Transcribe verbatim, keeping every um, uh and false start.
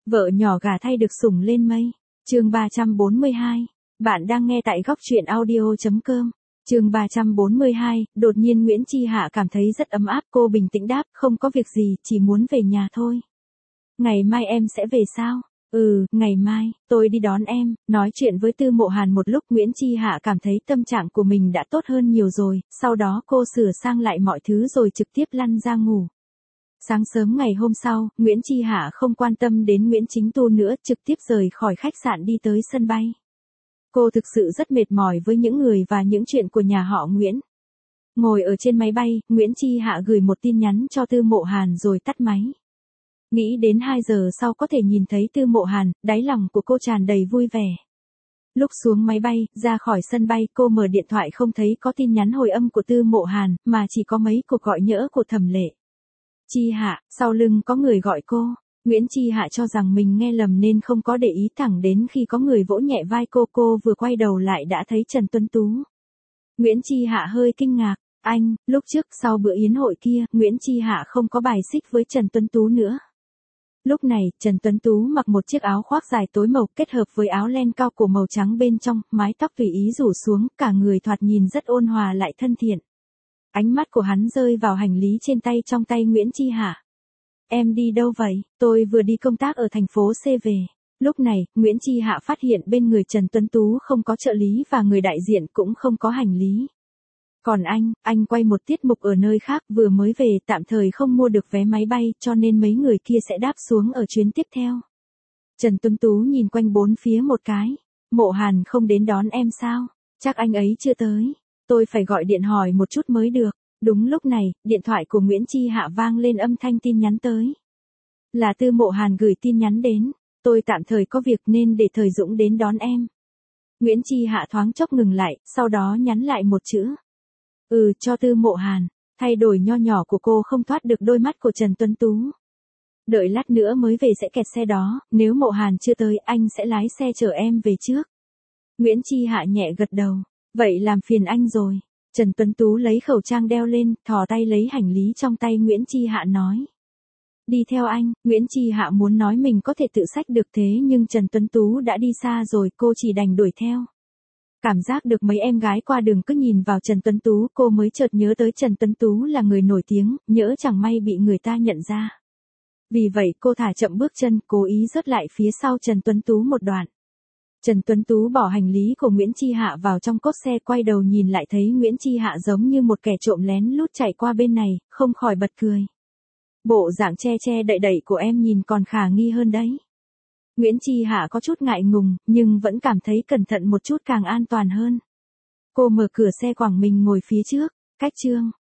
Vợ nhỏ gà thay được sủng lên mây. Chương ba trăm bốn mươi hai. Bạn đang nghe tại góc truyện audio chấm com. Chương ba trăm bốn mươi hai, đột nhiên Nguyễn Chi Hạ cảm thấy rất ấm áp, cô bình tĩnh đáp, không có việc gì, chỉ muốn về nhà thôi. Ngày mai em sẽ về sao? Ừ, ngày mai, tôi đi đón em. Nói chuyện với Tư Mộ Hàn một lúc, Nguyễn Chi Hạ cảm thấy tâm trạng của mình đã tốt hơn nhiều rồi, sau đó cô sửa sang lại mọi thứ rồi trực tiếp lăn ra ngủ. Sáng sớm ngày hôm sau, Nguyễn Chi Hạ không quan tâm đến Nguyễn Chính Tu nữa, trực tiếp rời khỏi khách sạn đi tới sân bay. Cô thực sự rất mệt mỏi với những người và những chuyện của nhà họ Nguyễn. Ngồi ở trên máy bay, Nguyễn Chi Hạ gửi một tin nhắn cho Tư Mộ Hàn rồi tắt máy. Nghĩ đến hai giờ sau có thể nhìn thấy Tư Mộ Hàn, đáy lòng của cô tràn đầy vui vẻ. Lúc xuống máy bay, ra khỏi sân bay, cô mở điện thoại không thấy có tin nhắn hồi âm của Tư Mộ Hàn, mà chỉ có mấy cuộc gọi nhỡ của Thẩm Lệ. Chi Hạ, sau lưng có người gọi cô. Nguyễn Chi Hạ cho rằng mình nghe lầm nên không có để ý, thẳng đến khi có người vỗ nhẹ vai cô, cô vừa quay đầu lại đã thấy Trần Tuấn Tú. Nguyễn Chi Hạ hơi kinh ngạc, anh, lúc trước sau bữa yến hội kia, Nguyễn Chi Hạ không có bài xích với Trần Tuấn Tú nữa. Lúc này, Trần Tuấn Tú mặc một chiếc áo khoác dài tối màu kết hợp với áo len cao cổ màu trắng bên trong, mái tóc tùy ý rủ xuống, cả người thoạt nhìn rất ôn hòa lại thân thiện. Ánh mắt của hắn rơi vào hành lý trên tay trong tay Nguyễn Chi Hạ. Em đi đâu vậy? Tôi vừa đi công tác ở thành phố C về. Lúc này, Nguyễn Chi Hạ phát hiện bên người Trần Tuấn Tú không có trợ lý và người đại diện cũng không có hành lý. Còn anh, anh quay một tiết mục ở nơi khác, vừa mới về, tạm thời không mua được vé máy bay, cho nên mấy người kia sẽ đáp xuống ở chuyến tiếp theo. Trần Tuấn Tú nhìn quanh bốn phía một cái. Mộ Hàn không đến đón em sao? Chắc anh ấy chưa tới. Tôi phải gọi điện hỏi một chút mới được. Đúng lúc này, điện thoại của Nguyễn Chi Hạ vang lên âm thanh tin nhắn tới. Là Tư Mộ Hàn gửi tin nhắn đến. Tôi tạm thời có việc nên để Thời Dũng đến đón em. Nguyễn Chi Hạ thoáng chốc ngừng lại, sau đó nhắn lại một chữ. Ừ, cho Tư Mộ Hàn. Thay đổi nho nhỏ của cô không thoát được đôi mắt của Trần Tuấn Tú. Đợi lát nữa mới về sẽ kẹt xe đó, nếu Mộ Hàn chưa tới anh sẽ lái xe chở em về trước. Nguyễn Chi Hạ nhẹ gật đầu. Vậy làm phiền anh rồi. Trần Tuấn Tú lấy khẩu trang đeo lên, thò tay lấy hành lý trong tay Nguyễn Chi Hạ nói. Đi theo anh. Nguyễn Chi Hạ muốn nói mình có thể tự xách được thế nhưng Trần Tuấn Tú đã đi xa rồi, cô chỉ đành đuổi theo. Cảm giác được mấy em gái qua đường cứ nhìn vào Trần Tuấn Tú, cô mới chợt nhớ tới Trần Tuấn Tú là người nổi tiếng, nhỡ chẳng may bị người ta nhận ra. Vì vậy cô thả chậm bước chân, cố ý rớt lại phía sau Trần Tuấn Tú một đoạn. Trần Tuấn Tú bỏ hành lý của Nguyễn Chi Hạ vào trong cốp xe, quay đầu nhìn lại thấy Nguyễn Chi Hạ giống như một kẻ trộm lén lút chạy qua bên này, không khỏi bật cười. Bộ dạng che che đậy đậy của em nhìn còn khả nghi hơn đấy. Nguyễn Chi Hạ có chút ngại ngùng, nhưng vẫn cảm thấy cẩn thận một chút càng an toàn hơn. Cô mở cửa xe quẳng mình ngồi phía trước, cách chương.